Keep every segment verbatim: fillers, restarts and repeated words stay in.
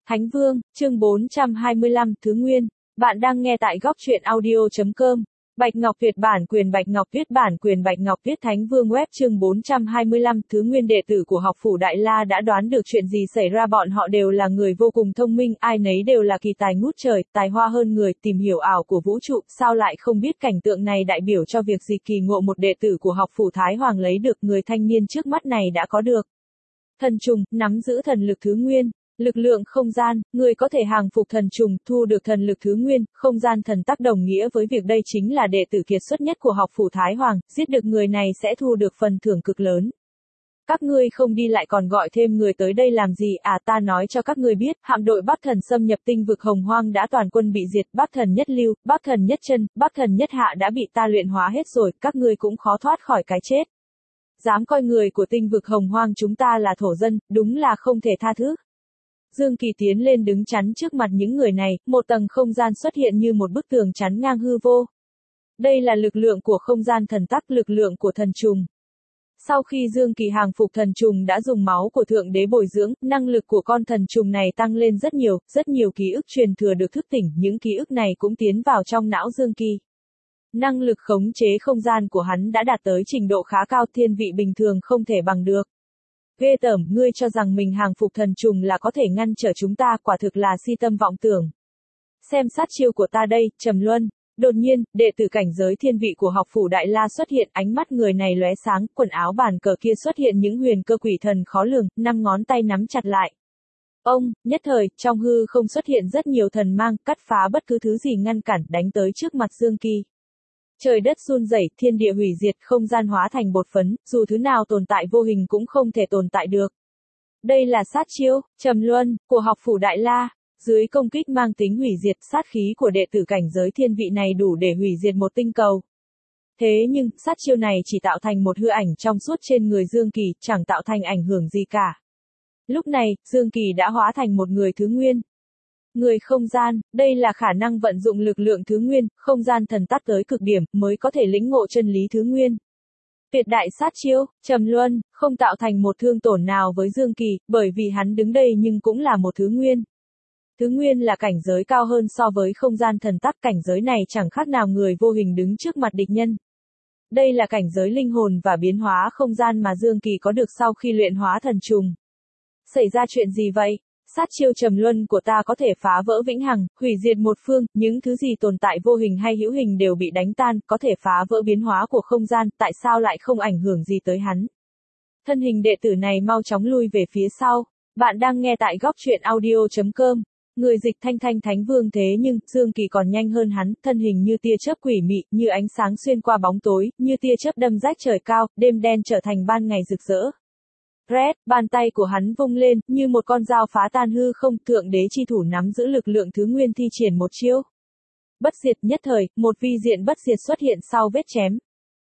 Thánh Vương, chương bốn trăm hai mươi lăm, Thứ Nguyên. Bạn đang nghe tại góc truyện audio.com. Bạch Ngọc Tuyệt bản quyền Bạch Ngọc Tuyết bản quyền Bạch Ngọc Tuyết Thánh Vương web chương bốn trăm hai mươi lăm, Thứ Nguyên đệ tử của học phủ Đại La đã đoán được chuyện gì xảy ra, bọn họ đều là người vô cùng thông minh, ai nấy đều là kỳ tài ngút trời, tài hoa hơn người, tìm hiểu ảo của vũ trụ, sao lại không biết cảnh tượng này đại biểu cho việc gì kỳ ngộ một đệ tử của học phủ Thái Hoàng lấy được, người thanh niên trước mắt này đã có được thần trùng, nắm giữ thần lực Thứ Nguyên. Lực lượng không gian, người có thể hàng phục thần trùng, thu được thần lực Thứ Nguyên, không gian thần tắc đồng nghĩa với việc đây chính là đệ tử kiệt xuất nhất của học phủ Thái Hoàng, giết được người này sẽ thu được phần thưởng cực lớn. Các ngươi không đi lại còn gọi thêm người tới đây làm gì à, ta nói cho các ngươi biết, hạm đội Bắc Thần xâm nhập tinh vực Hồng Hoang đã toàn quân bị diệt, Bắc Thần nhất lưu, Bắc Thần nhất chân, Bắc Thần nhất hạ đã bị ta luyện hóa hết rồi, các ngươi cũng khó thoát khỏi cái chết. Dám coi người của tinh vực Hồng Hoang chúng ta là thổ dân, đúng là không thể tha thứ. Dương Kỳ tiến lên đứng chắn trước mặt những người này, một tầng không gian xuất hiện như một bức tường chắn ngang hư vô. Đây là lực lượng của không gian thần tắc, lực lượng của thần trùng. Sau khi Dương Kỳ hàng phục thần trùng đã dùng máu của Thượng Đế bồi dưỡng, năng lực của con thần trùng này tăng lên rất nhiều, rất nhiều ký ức truyền thừa được thức tỉnh, những ký ức này cũng tiến vào trong não Dương Kỳ. Năng lực khống chế không gian của hắn đã đạt tới trình độ khá cao, thiên vị bình thường không thể bằng được. Ghê tởm, ngươi cho rằng mình hàng phục thần trùng là có thể ngăn trở chúng ta, quả thực là si tâm vọng tưởng. Xem sát chiêu của ta đây, Trầm Luân. Đột nhiên, đệ tử cảnh giới thiên vị của học phủ Đại La xuất hiện, ánh mắt người này lóe sáng, quần áo bàn cờ kia xuất hiện những huyền cơ quỷ thần khó lường, năm ngón tay nắm chặt lại. Ông, nhất thời, trong hư không xuất hiện rất nhiều thần mang, cắt phá bất cứ thứ gì ngăn cản, đánh tới trước mặt Dương Kỳ. Trời đất run rẩy, thiên địa hủy diệt, không gian hóa thành bột phấn, dù thứ nào tồn tại vô hình cũng không thể tồn tại được. Đây là sát chiêu, Trầm Luân, của học phủ Đại La. Dưới công kích mang tính hủy diệt, sát khí của đệ tử cảnh giới thiên vị này đủ để hủy diệt một tinh cầu. Thế nhưng, sát chiêu này chỉ tạo thành một hư ảnh trong suốt trên người Dương Kỳ, chẳng tạo thành ảnh hưởng gì cả. Lúc này, Dương Kỳ đã hóa thành một người Thứ Nguyên. Người không gian, đây là khả năng vận dụng lực lượng Thứ Nguyên, không gian thần tắc tới cực điểm, mới có thể lĩnh ngộ chân lý Thứ Nguyên. Tuyệt đại sát chiêu, Trầm Luân, không tạo thành một thương tổn nào với Dương Kỳ, bởi vì hắn đứng đây nhưng cũng là một Thứ Nguyên. Thứ Nguyên là cảnh giới cao hơn so với không gian thần tắc, cảnh giới này chẳng khác nào người vô hình đứng trước mặt địch nhân. Đây là cảnh giới linh hồn và biến hóa không gian mà Dương Kỳ có được sau khi luyện hóa thần trùng. Xảy ra chuyện gì vậy? Sát chiêu Trầm Luân của ta có thể phá vỡ vĩnh hằng, hủy diệt một phương, những thứ gì tồn tại vô hình hay hữu hình đều bị đánh tan, có thể phá vỡ biến hóa của không gian, tại sao lại không ảnh hưởng gì tới hắn? Thân hình đệ tử này mau chóng lui về phía sau. Bạn đang nghe tại góc truyện audio.com. Người dịch Thanh Thanh Thánh Vương, thế nhưng, Dương Kỳ còn nhanh hơn hắn, thân hình như tia chớp quỷ mị, như ánh sáng xuyên qua bóng tối, như tia chớp đâm rách trời cao, đêm đen trở thành ban ngày rực rỡ. Red, bàn tay của hắn vung lên, như một con dao phá tan hư không, Thượng Đế chi thủ nắm giữ lực lượng Thứ Nguyên thi triển một chiêu. Bất diệt, nhất thời, một vi diện bất diệt xuất hiện sau vết chém.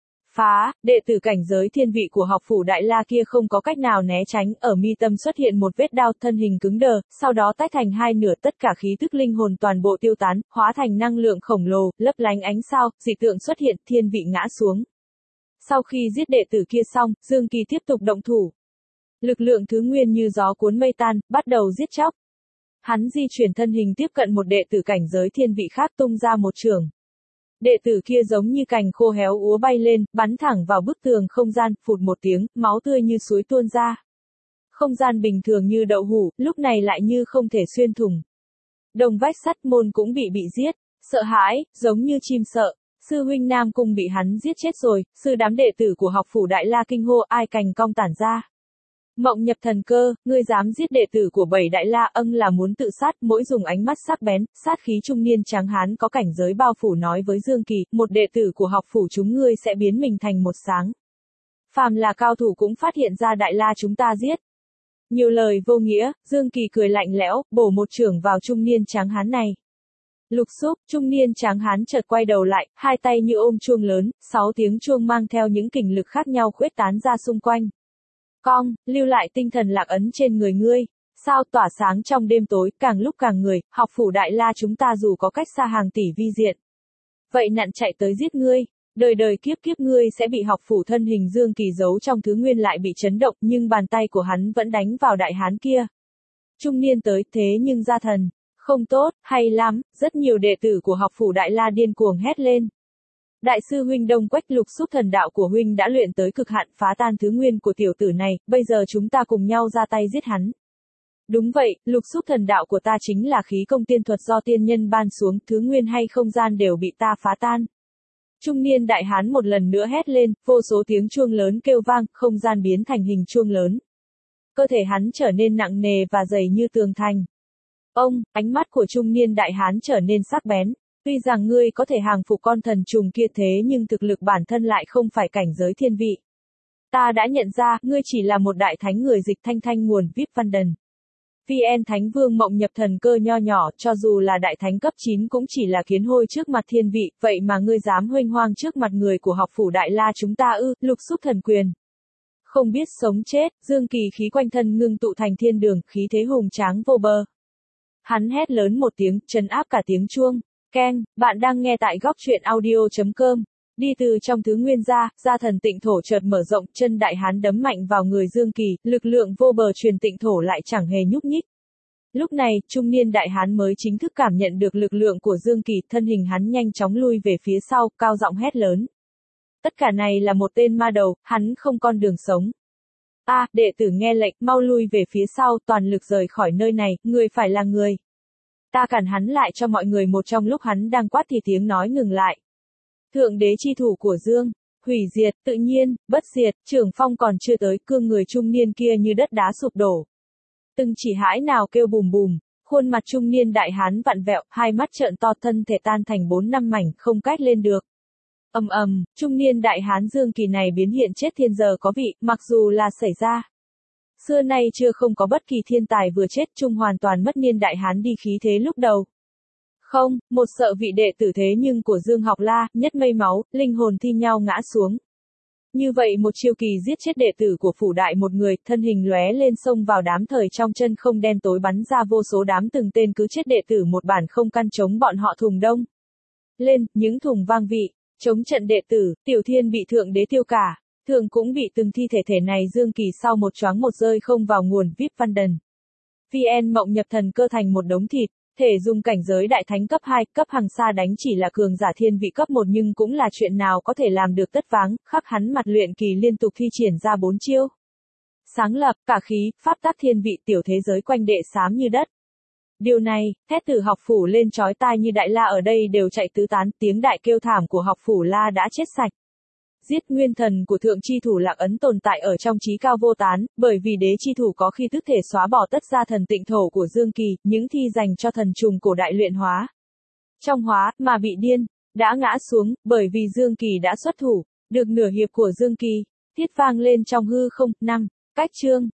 Phá, đệ tử cảnh giới thiên vị của học phủ Đại La kia không có cách nào né tránh, ở mi tâm xuất hiện một vết đao, thân hình cứng đờ, sau đó tách thành hai nửa, tất cả khí tức linh hồn toàn bộ tiêu tán, hóa thành năng lượng khổng lồ, lấp lánh ánh sao, dị tượng xuất hiện, thiên vị ngã xuống. Sau khi giết đệ tử kia xong, Dương Kỳ tiếp tục động thủ. Lực lượng Thứ Nguyên như gió cuốn mây tan, bắt đầu giết chóc. Hắn di chuyển thân hình tiếp cận một đệ tử cảnh giới thiên vị khác, tung ra một chưởng. Đệ tử kia giống như cành khô héo úa bay lên, bắn thẳng vào bức tường không gian, phụt một tiếng, máu tươi như suối tuôn ra. Không gian bình thường như đậu hũ, lúc này lại như không thể xuyên thủng. Đồng vách sắt môn cũng bị bị giết, sợ hãi, giống như chim sợ. Sư huynh Nam Cung bị hắn giết chết rồi, sư đám đệ tử của học phủ Đại La kinh hô, ai cành cong tản ra. Mộng nhập thần cơ, ngươi dám giết đệ tử của bảy Đại La, âng là muốn tự sát, mỗi dùng ánh mắt sắc bén, sát khí trung niên tráng hán có cảnh giới bao phủ nói với Dương Kỳ, một đệ tử của học phủ chúng ngươi sẽ biến mình thành một sáng. Phàm là cao thủ cũng phát hiện ra Đại La chúng ta giết. Nhiều lời vô nghĩa, Dương Kỳ cười lạnh lẽo, bổ một chưởng vào trung niên tráng hán này. Lục xúc, trung niên tráng hán chợt quay đầu lại, hai tay như ôm chuông lớn, sáu tiếng chuông mang theo những kình lực khác nhau khuếch tán ra xung quanh. Cong, lưu lại tinh thần lạc ấn trên người ngươi. Sao tỏa sáng trong đêm tối, càng lúc càng người, học phủ Đại La chúng ta dù có cách xa hàng tỷ vi diện. Vậy nặn chạy tới giết ngươi. Đời đời kiếp kiếp ngươi sẽ bị học phủ thân hình Dương Kỳ giấu trong Thứ Nguyên lại bị chấn động, nhưng bàn tay của hắn vẫn đánh vào đại hán kia. Trung niên tới, thế nhưng gia thần, không tốt, hay lắm, rất nhiều đệ tử của học phủ Đại La điên cuồng hét lên. Đại sư huynh Đông Quách, lục xúc thần đạo của huynh đã luyện tới cực hạn, phá tan thứ nguyên của tiểu tử này, bây giờ chúng ta cùng nhau ra tay giết hắn. Đúng vậy, lục xúc thần đạo của ta chính là khí công tiên thuật do tiên nhân ban xuống, thứ nguyên hay không gian đều bị ta phá tan. Trung niên đại hán một lần nữa hét lên, vô số tiếng chuông lớn kêu vang, không gian biến thành hình chuông lớn. Cơ thể hắn trở nên nặng nề và dày như tường thành. Ông, ánh mắt của trung niên đại hán trở nên sắc bén. Tuy rằng ngươi có thể hàng phục con thần trùng kia thế nhưng thực lực bản thân lại không phải cảnh giới thiên vị. Ta đã nhận ra, ngươi chỉ là một đại thánh người dịch thanh thanh nguồn vê i pê Văn Đần. vê en Thánh Vương mộng nhập thần cơ nho nhỏ, cho dù là đại thánh cấp chín cũng chỉ là kiến hôi trước mặt thiên vị, vậy mà ngươi dám huênh hoang trước mặt người của học phủ Đại La chúng ta ư, lục xúc thần quyền. Không biết sống chết, dương kỳ khí quanh thân ngưng tụ thành thiên đường, khí thế hùng tráng vô bờ. Hắn hét lớn một tiếng, trấn áp cả tiếng chuông. Keng, bạn đang nghe tại góc truyện audio chấm com. Đi từ trong thứ nguyên ra, gia thần tịnh thổ chợt mở rộng, chân đại hán đấm mạnh vào người Dương Kỳ, lực lượng vô bờ truyền tịnh thổ lại chẳng hề nhúc nhích. Lúc này, trung niên đại hán mới chính thức cảm nhận được lực lượng của Dương Kỳ, thân hình hắn nhanh chóng lui về phía sau, cao giọng hét lớn. Tất cả này là một tên ma đầu, hắn không con đường sống. A, à, đệ tử nghe lệnh, mau lui về phía sau, toàn lực rời khỏi nơi này, người phải là người. Ta cản hắn lại cho mọi người một trong lúc hắn đang quát thì tiếng nói ngừng lại. Thượng đế chi thủ của Dương, hủy diệt, tự nhiên, bất diệt, trưởng phong còn chưa tới, cương người trung niên kia như đất đá sụp đổ. Từng chỉ hãi nào kêu bùm bùm, khuôn mặt trung niên đại hán vặn vẹo, hai mắt trợn to, thân thể tan thành bốn năm mảnh, không cách lên được. Ầm ầm, trung niên đại hán Dương Kỳ này biến hiện chết thiên giờ có vị, mặc dù là xảy ra. Xưa nay chưa không có bất kỳ thiên tài vừa chết chung hoàn toàn mất niên đại hán đi khí thế lúc đầu. Không, một sợ vị đệ tử thế nhưng của Dương Học La, nhất mây máu, linh hồn thi nhau ngã xuống. Như vậy một chiêu kỳ giết chết đệ tử của phủ đại một người, thân hình lóe lên xông vào đám thời trong chân không đen tối bắn ra vô số đám từng tên cứ chết đệ tử một bản không căn chống bọn họ thùng đông. Lên, những thùng vang vị, chống trận đệ tử, Tiểu Thiên bị thượng đế tiêu cả. Thường cũng bị từng thi thể thể này Dương Kỳ sau một choáng một rơi không vào nguồn vê i pê Văn Đần. vê en mộng nhập thần cơ thành một đống thịt, thể dùng cảnh giới đại thánh cấp hai, cấp hàng xa đánh chỉ là cường giả thiên vị cấp một nhưng cũng là chuyện nào có thể làm được tất váng, khắp hắn mặt luyện kỳ liên tục thi triển ra bốn chiêu. Sáng lập, cả khí, pháp tắc thiên vị tiểu thế giới quanh đệ xám như đất. Điều này, thét từ học phủ lên chói tai như đại la ở đây đều chạy tứ tán, tiếng đại kêu thảm của học phủ La đã chết sạch. Giết nguyên thần của thượng chi thủ Lạc Ấn tồn tại ở trong trí cao vô tán, bởi vì đế chi thủ có khi tức thể xóa bỏ tất gia thần tịnh thổ của Dương Kỳ, những thi dành cho thần trùng cổ đại luyện hóa. Trong hóa, mà bị điên, đã ngã xuống, bởi vì Dương Kỳ đã xuất thủ, được nửa hiệp của Dương Kỳ, thiết vang lên trong hư không, năm, cách chương.